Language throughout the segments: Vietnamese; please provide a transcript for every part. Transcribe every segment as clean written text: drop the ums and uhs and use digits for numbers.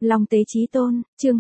Long Tế Chí Tôn, chương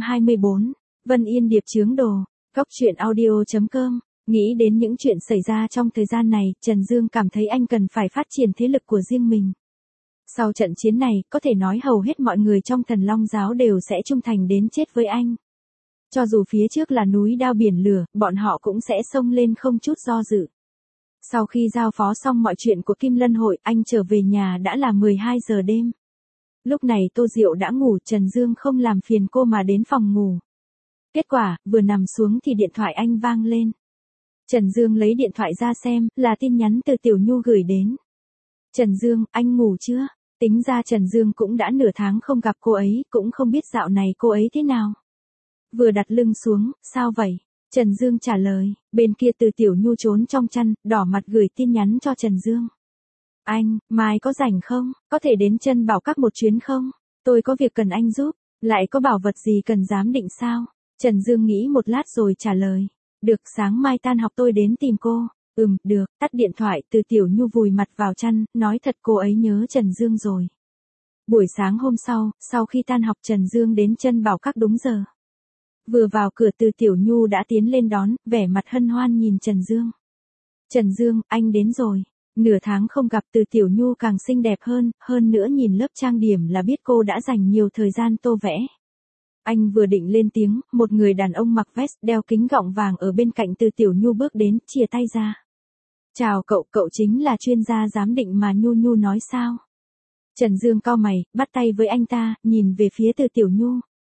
224, Vân Yên Điệp chướng đồ, Cốc truyện audio.com. Nghĩ đến những chuyện xảy ra trong thời gian này, Trần Dương cảm thấy anh cần phải phát triển thế lực của riêng mình. Sau trận chiến này, có thể nói hầu hết mọi người trong Thần Long giáo đều sẽ trung thành đến chết với anh. Cho dù phía trước là núi đao biển lửa, bọn họ cũng sẽ xông lên không chút do dự. Sau khi giao phó xong mọi chuyện của Kim Lân hội, anh trở về nhà đã là 12 giờ đêm. Lúc này Tô Diệu đã ngủ, Trần Dương không làm phiền cô mà đến phòng ngủ. Kết quả, vừa nằm xuống thì điện thoại anh vang lên. Trần Dương lấy điện thoại ra xem, là tin nhắn từ Tiểu Nhu gửi đến. Trần Dương, anh ngủ chưa? Tính ra Trần Dương cũng đã nửa tháng không gặp cô ấy, cũng không biết dạo này cô ấy thế nào. Vừa đặt lưng xuống, sao vậy? Trần Dương trả lời, bên kia từ Tiểu Nhu trốn trong chăn, đỏ mặt gửi tin nhắn cho Trần Dương. Anh, mai có rảnh không? Có thể đến Trân Bảo Các một chuyến không? Tôi có việc cần anh giúp. Lại có bảo vật gì cần giám định sao? Trần Dương nghĩ một lát rồi trả lời. Được, sáng mai tan học tôi đến tìm cô. Được, tắt điện thoại, từ Tiểu Nhu vùi mặt vào chăn, nói thật cô ấy nhớ Trần Dương rồi. Buổi sáng hôm sau khi tan học Trần Dương đến Trân Bảo Các đúng giờ. Vừa vào cửa từ Tiểu Nhu đã tiến lên đón, vẻ mặt hân hoan nhìn Trần Dương. Trần Dương, anh đến rồi. Nửa tháng không gặp từ Tiểu Nhu càng xinh đẹp hơn nữa nhìn lớp trang điểm là biết cô đã dành nhiều thời gian tô vẽ. Anh vừa định lên tiếng, một người đàn ông mặc vest đeo kính gọng vàng ở bên cạnh từ Tiểu Nhu bước đến, chia tay ra. Chào cậu chính là chuyên gia giám định mà Nhu nói sao? Trần Dương cau mày, bắt tay với anh ta, nhìn về phía từ Tiểu Nhu.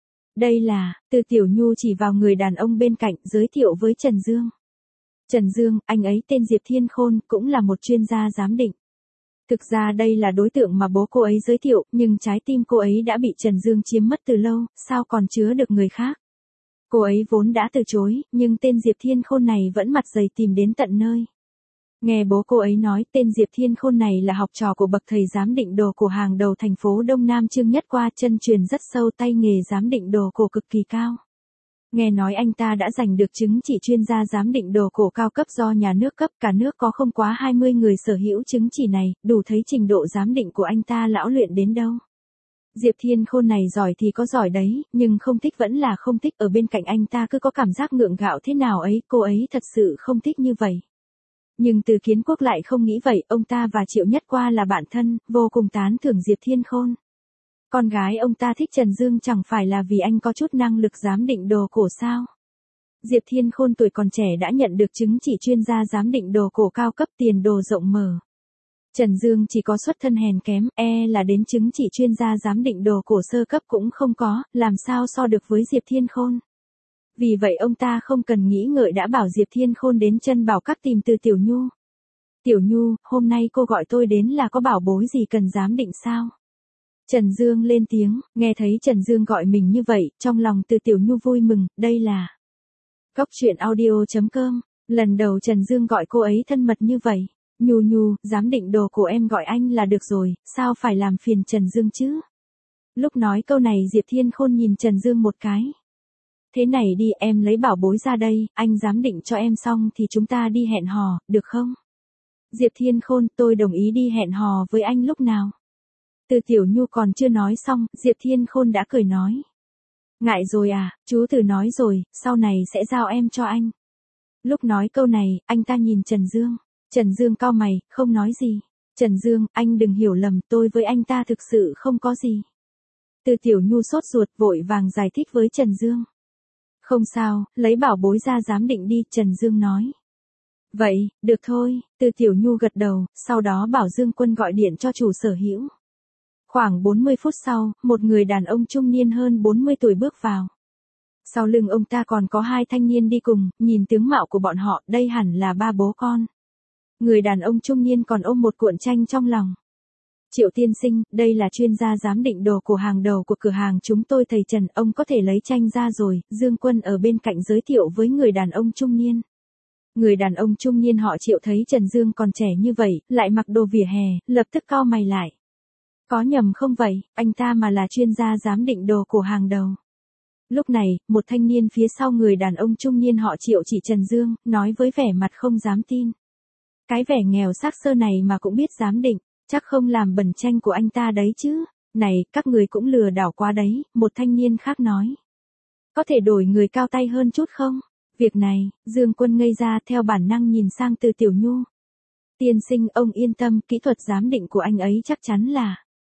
Đây là, từ Tiểu Nhu chỉ vào người đàn ông bên cạnh, giới thiệu với Trần Dương. Trần Dương, anh ấy tên Diệp Thiên Khôn, cũng là một chuyên gia giám định. Thực ra đây là đối tượng mà bố cô ấy giới thiệu, nhưng trái tim cô ấy đã bị Trần Dương chiếm mất từ lâu, sao còn chứa được người khác. Cô ấy vốn đã từ chối, nhưng tên Diệp Thiên Khôn này vẫn mặt dày tìm đến tận nơi. Nghe bố cô ấy nói, tên Diệp Thiên Khôn này là học trò của bậc thầy giám định đồ cổ hàng đầu thành phố Đông Nam Trương Nhất Qua, chân truyền rất sâu, tay nghề giám định đồ cổ cực kỳ cao. Nghe nói anh ta đã giành được chứng chỉ chuyên gia giám định đồ cổ cao cấp do nhà nước cấp, cả nước có không quá 20 người sở hữu chứng chỉ này, đủ thấy trình độ giám định của anh ta lão luyện đến đâu. Diệp Thiên Khôn này giỏi thì có giỏi đấy, nhưng không thích vẫn là không thích, ở bên cạnh anh ta cứ có cảm giác ngượng gạo thế nào ấy, cô ấy thật sự không thích như vậy. Nhưng Từ Kiến Quốc lại không nghĩ vậy, ông ta và Triệu Nhất Qua là bạn thân, vô cùng tán thưởng Diệp Thiên Khôn. Con gái ông ta thích Trần Dương chẳng phải là vì anh có chút năng lực giám định đồ cổ sao? Diệp Thiên Khôn tuổi còn trẻ đã nhận được chứng chỉ chuyên gia giám định đồ cổ cao cấp, tiền đồ rộng mở. Trần Dương chỉ có xuất thân hèn kém, là đến chứng chỉ chuyên gia giám định đồ cổ sơ cấp cũng không có, làm sao so được với Diệp Thiên Khôn. Vì vậy ông ta không cần nghĩ ngợi đã bảo Diệp Thiên Khôn đến Trân Bảo Các tìm từ Tiểu Nhu. Tiểu Nhu, hôm nay cô gọi tôi đến là có bảo bối gì cần giám định sao? Trần Dương lên tiếng, nghe thấy Trần Dương gọi mình như vậy, trong lòng từ Tiểu Nhu vui mừng, đây là Cốc truyện audio.com, lần đầu Trần Dương gọi cô ấy thân mật như vậy. Nhu, giám định đồ của em gọi anh là được rồi, sao phải làm phiền Trần Dương chứ? Lúc nói câu này Diệp Thiên Khôn nhìn Trần Dương một cái. Thế này đi, em lấy bảo bối ra đây, anh giám định cho em xong thì chúng ta đi hẹn hò, được không? Diệp Thiên Khôn, tôi đồng ý đi hẹn hò với anh lúc nào? Từ Tiểu Nhu còn chưa nói xong, Diệp Thiên Khôn đã cười nói. Ngại rồi à, chú Từ nói rồi, sau này sẽ giao em cho anh. Lúc nói câu này, anh ta nhìn Trần Dương. Trần Dương cau mày, không nói gì. Trần Dương, anh đừng hiểu lầm, tôi với anh ta thực sự không có gì. Từ Tiểu Nhu sốt ruột vội vàng giải thích với Trần Dương. Không sao, lấy bảo bối ra giám định đi, Trần Dương nói. Vậy, được thôi, Từ Tiểu Nhu gật đầu, sau đó bảo Dương Quân gọi điện cho chủ sở hữu. Khoảng 40 phút sau, một người đàn ông trung niên hơn 40 tuổi bước vào. Sau lưng ông ta còn có hai thanh niên đi cùng, nhìn tướng mạo của bọn họ, đây hẳn là ba bố con. Người đàn ông trung niên còn ôm một cuộn tranh trong lòng. Triệu tiên sinh, đây là chuyên gia giám định đồ của hàng đầu của cửa hàng chúng tôi thầy Trần, ông có thể lấy tranh ra rồi, Dương Quân ở bên cạnh giới thiệu với người đàn ông trung niên. Người đàn ông trung niên họ Triệu thấy Trần Dương còn trẻ như vậy, lại mặc đồ vỉa hè, lập tức cau mày lại. Có nhầm không vậy, anh ta mà là chuyên gia giám định đồ của hàng đầu. Lúc này, một thanh niên phía sau người đàn ông trung niên họ Triệu chỉ Trần Dương, nói với vẻ mặt không dám tin. Cái vẻ nghèo xác xơ này mà cũng biết giám định, chắc không làm bẩn tranh của anh ta đấy chứ. Này, các người cũng lừa đảo quá đấy, một thanh niên khác nói. Có thể đổi người cao tay hơn chút không? Việc này, Dương Quân ngây ra theo bản năng nhìn sang Từ Tiểu Nhu. Tiên sinh, ông yên tâm, kỹ thuật giám định của anh ấy chắc chắn là.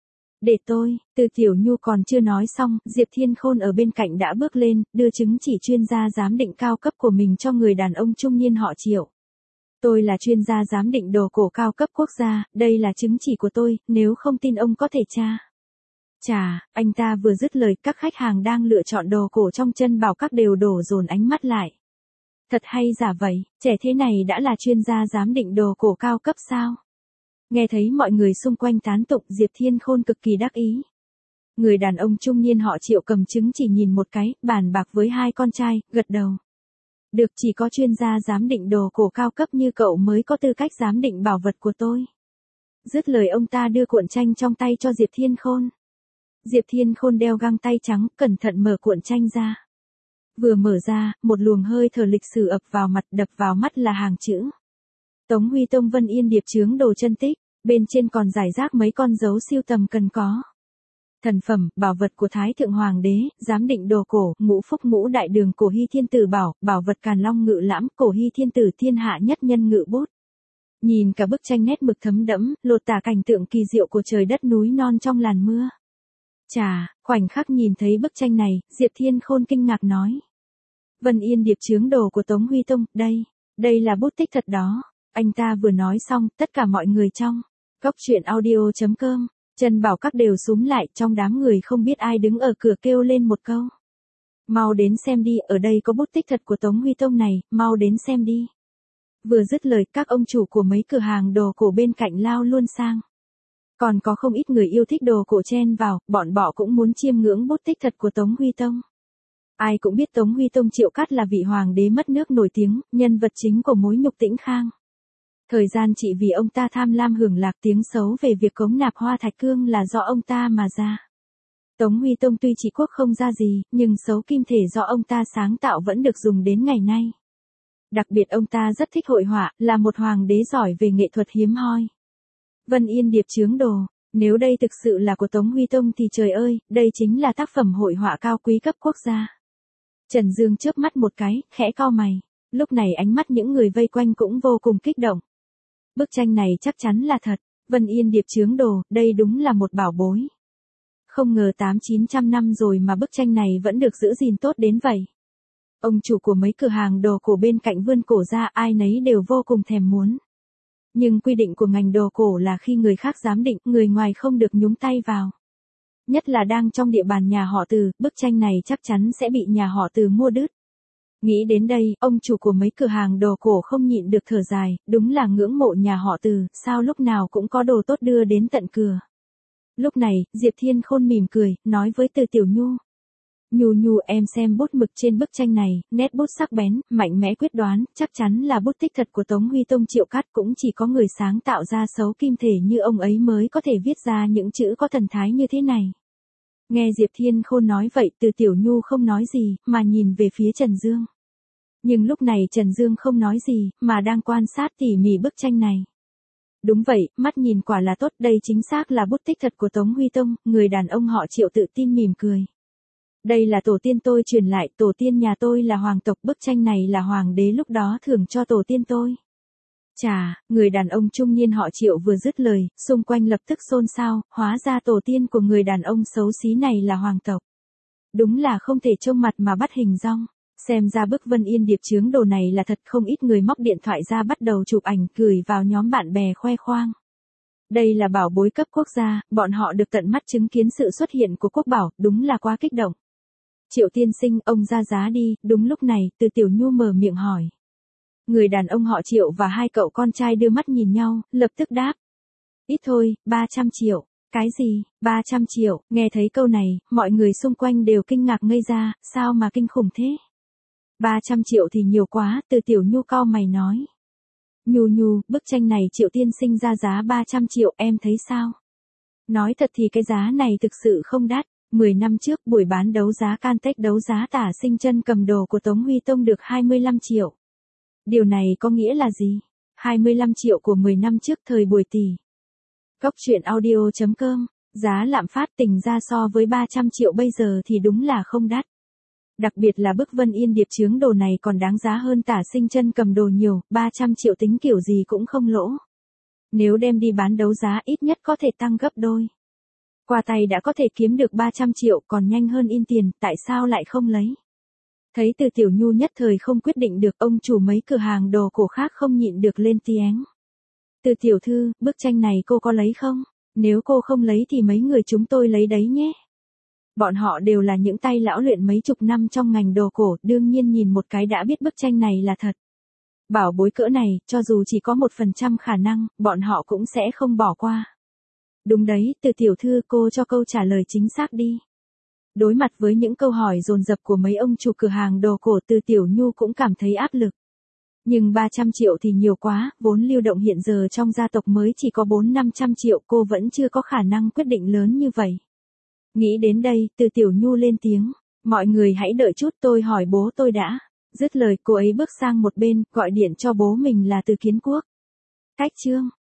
Để tôi, Từ Tiểu Nhu còn chưa nói xong, Diệp Thiên Khôn ở bên cạnh đã bước lên, đưa chứng chỉ chuyên gia giám định cao cấp của mình cho người đàn ông trung niên họ Triệu. Tôi là chuyên gia giám định đồ cổ cao cấp quốc gia, đây là chứng chỉ của tôi, nếu không tin ông có thể tra. Chà, anh ta vừa dứt lời, các khách hàng đang lựa chọn đồ cổ trong chân bảo các đều đổ dồn ánh mắt lại. Thật hay giả vậy, trẻ thế này đã là chuyên gia giám định đồ cổ cao cấp sao? Nghe thấy mọi người xung quanh tán tụng, Diệp Thiên Khôn cực kỳ đắc ý. Người đàn ông trung niên họ Triệu cầm chứng chỉ nhìn một cái, bàn bạc với hai con trai, gật đầu. Được, chỉ có chuyên gia giám định đồ cổ cao cấp như cậu mới có tư cách giám định bảo vật của tôi. Dứt lời ông ta đưa cuộn tranh trong tay cho Diệp Thiên Khôn. Diệp Thiên Khôn đeo găng tay trắng, cẩn thận mở cuộn tranh ra. Vừa mở ra, một luồng hơi thở lịch sử ập vào mặt, đập vào mắt là hàng chữ. Tống Huy Tông Vân Yên điệp chướng đồ chân tích, bên trên còn rải rác mấy con dấu siêu tầm cần có. Thần phẩm, bảo vật của Thái Thượng Hoàng đế, giám định đồ cổ, ngũ phúc ngũ đại đường cổ hy thiên tử bảo vật Càn Long ngự lãm, cổ hy thiên tử thiên hạ nhất nhân ngự bút. Nhìn cả bức tranh nét mực thấm đẫm, lột tả cảnh tượng kỳ diệu của trời đất núi non trong làn mưa. Chà, khoảnh khắc nhìn thấy bức tranh này, Diệp Thiên Khôn kinh ngạc nói. Vân Yên điệp chướng đồ của Tống Huy Tông, đây là bút tích thật đó. Anh ta vừa nói xong, tất cả mọi người trong Cốc Truyện Audio.com, Trần Bảo Các đều xúm lại, trong đám người không biết ai đứng ở cửa kêu lên một câu. Mau đến xem đi, ở đây có bút tích thật của Tống Huy Tông này, mau đến xem đi. Vừa dứt lời, các ông chủ của mấy cửa hàng đồ cổ bên cạnh lao luôn sang. Còn có không ít người yêu thích đồ cổ chen vào, bọn họ cũng muốn chiêm ngưỡng bút tích thật của Tống Huy Tông. Ai cũng biết Tống Huy Tông Triệu Cát là vị hoàng đế mất nước nổi tiếng, nhân vật chính của mối nhục Tĩnh Khang. Thời gian trị vì ông ta tham lam hưởng lạc, tiếng xấu về việc cống nạp Hoa Thạch Cương là do ông ta mà ra. Tống Huy Tông tuy trị quốc không ra gì, nhưng xấu kim thể do ông ta sáng tạo vẫn được dùng đến ngày nay. Đặc biệt ông ta rất thích hội họa, là một hoàng đế giỏi về nghệ thuật hiếm hoi. Vân Yên điệp chướng đồ, nếu đây thực sự là của Tống Huy Tông thì trời ơi, đây chính là tác phẩm hội họa cao quý cấp quốc gia. Trần Dương chớp mắt một cái, khẽ cau mày. Lúc này ánh mắt những người vây quanh cũng vô cùng kích động. Bức tranh này chắc chắn là thật, Vân Yên điệp chướng đồ, đây đúng là một bảo bối. Không ngờ 800-900 năm rồi mà bức tranh này vẫn được giữ gìn tốt đến vậy. Ông chủ của mấy cửa hàng đồ cổ bên cạnh vươn cổ ra, ai nấy đều vô cùng thèm muốn. Nhưng quy định của ngành đồ cổ là khi người khác giám định, người ngoài không được nhúng tay vào. Nhất là đang trong địa bàn nhà họ Từ, bức tranh này chắc chắn sẽ bị nhà họ Từ mua đứt. Nghĩ đến đây, ông chủ của mấy cửa hàng đồ cổ không nhịn được thở dài, đúng là ngưỡng mộ nhà họ Từ, sao lúc nào cũng có đồ tốt đưa đến tận cửa. Lúc này, Diệp Thiên Khôn mỉm cười, nói với Từ Tiểu Nhu. Nhu em xem bút mực trên bức tranh này, nét bút sắc bén, mạnh mẽ quyết đoán, chắc chắn là bút tích thật của Tống Huy Tông Triệu Cát, cũng chỉ có người sáng tạo ra xấu kim thể như ông ấy mới có thể viết ra những chữ có thần thái như thế này. Nghe Diệp Thiên Khôn nói vậy, Từ Tiểu Nhu không nói gì, mà nhìn về phía Trần Dương. Nhưng lúc này Trần Dương không nói gì, mà đang quan sát tỉ mỉ bức tranh này. Đúng vậy, mắt nhìn quả là tốt, đây chính xác là bút tích thật của Tống Huy Tông, người đàn ông họ Triệu tự tin mỉm cười. Đây là tổ tiên tôi truyền lại, tổ tiên nhà tôi là hoàng tộc, bức tranh này là hoàng đế lúc đó thưởng cho tổ tiên tôi. Chà, người đàn ông trung niên họ Triệu vừa dứt lời, xung quanh lập tức xôn xao, hóa ra tổ tiên của người đàn ông xấu xí này là hoàng tộc. Đúng là không thể trông mặt mà bắt hình dong. Xem ra bức Vân Yên điệp chướng đồ này là thật, không ít người móc điện thoại ra bắt đầu chụp ảnh gửi vào nhóm bạn bè khoe khoang. Đây là bảo bối cấp quốc gia, bọn họ được tận mắt chứng kiến sự xuất hiện của quốc bảo, đúng là quá kích động. Triệu tiên sinh, ông ra giá đi, đúng lúc này, Từ Tiểu Nhu mở miệng hỏi. Người đàn ông họ Triệu và hai cậu con trai đưa mắt nhìn nhau, lập tức đáp. Ít thôi, 300 triệu. Cái gì, 300 triệu, nghe thấy câu này, mọi người xung quanh đều kinh ngạc ngây ra, sao mà kinh khủng thế? 300 triệu thì nhiều quá, Từ Tiểu Nhu cau mày nói. Nhu, bức tranh này Triệu tiên sinh ra giá 300 triệu, em thấy sao? Nói thật thì cái giá này thực sự không đắt. 10 năm trước, buổi bán đấu giá Cantech đấu giá Tả Sinh Chân cầm đồ của Tống Huy Tông được 25 triệu. Điều này có nghĩa là gì? 25 triệu của 10 năm trước thời buổi tỷ. Cốc Truyện Audio.com, Giá lạm phát tính ra so với 300 triệu bây giờ thì đúng là không đắt. Đặc biệt là bức Vân Yên điệp chướng đồ này còn đáng giá hơn Tả Sinh Chân cầm đồ nhiều, 300 triệu tính kiểu gì cũng không lỗ. Nếu đem đi bán đấu giá ít nhất có thể tăng gấp đôi. Qua tay đã có thể kiếm được 300 triệu còn nhanh hơn in tiền, tại sao lại không lấy? Thấy Từ Tiểu Nhu nhất thời không quyết định được, ông chủ mấy cửa hàng đồ cổ khác không nhịn được lên tiếng. Từ tiểu thư, bức tranh này cô có lấy không? Nếu cô không lấy thì mấy người chúng tôi lấy đấy nhé. Bọn họ đều là những tay lão luyện mấy chục năm trong ngành đồ cổ, đương nhiên nhìn một cái đã biết bức tranh này là thật. Bảo bối cỡ này, cho dù chỉ có 1% khả năng, bọn họ cũng sẽ không bỏ qua. Đúng đấy, Từ tiểu thư, cô cho câu trả lời chính xác đi. Đối mặt với những câu hỏi dồn dập của mấy ông chủ cửa hàng đồ cổ, Từ Tiểu Nhu cũng cảm thấy áp lực. Nhưng 300 triệu thì nhiều quá, vốn lưu động hiện giờ trong gia tộc mới chỉ có 400-500 triệu, cô vẫn chưa có khả năng quyết định lớn như vậy. Nghĩ đến đây, Từ Tiểu Nhu lên tiếng, mọi người hãy đợi chút, tôi hỏi bố tôi đã. Dứt lời, cô ấy bước sang một bên, gọi điện cho bố mình là Từ Kiến Quốc. Cách chương